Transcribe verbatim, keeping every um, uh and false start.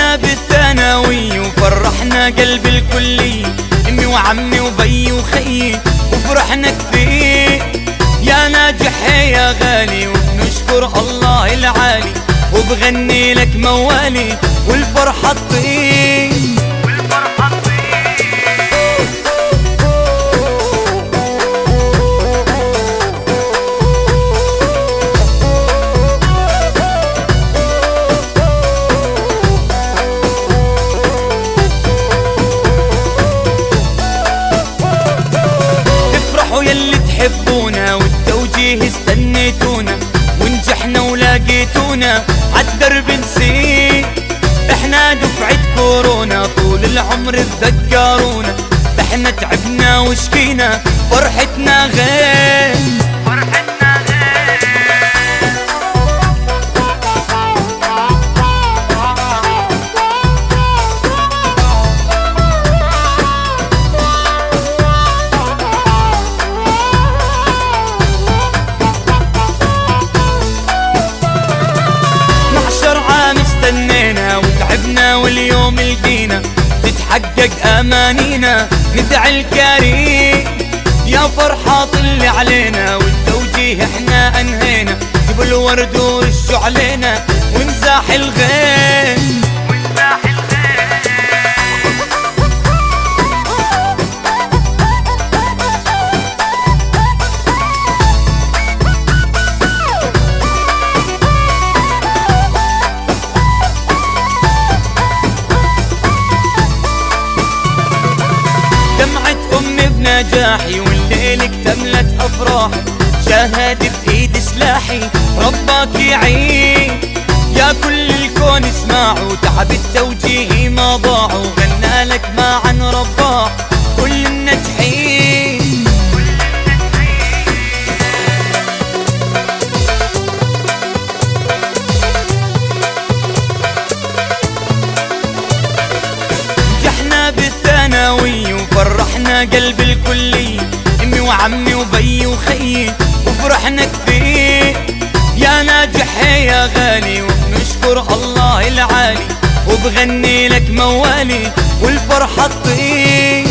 نجحنا بالثانوي وفرحنا قلب الكلي، امي وعمي وبي وخيي وفرحنا كثير. يا ناجح يا غالي وبنشكر الله العالي، وبغني لك موالي والفرحة تطير. يلي تحبونا والتوجيه استنيتونا، ونجحنا ولاقيتونا عالدرب نسير. احنا دفعة كورونا طول العمر تذكرونا، احنا تعبنا وشكينا فرحتنا غير. فرحتنا غير. استنينا وتعبنا واليوم لقينا تتحقق امانينا، ندعي الكريم يا فرحة طل علينا، والتوجيه احنا انهينا، جيبوا الورد ورشوا علينا ونزاح الغيم. دمعة أمي بنجاحي والليل اكتملت أفراحي، شاهد بإيد سلاحي ربك يعين. يا كل الكون اسمعوا تعب التوجيه ما ضاعوا، غنى لك معا رباح كل الناجحين. نجحنا بالثانوي وفرحنا قلب الكلي، امي وعمي وبي وخيي وفرحنا كثير. يا ناجح يا غالي وبنشكر الله العالي، وبغني لك موالي والفرحة تطير.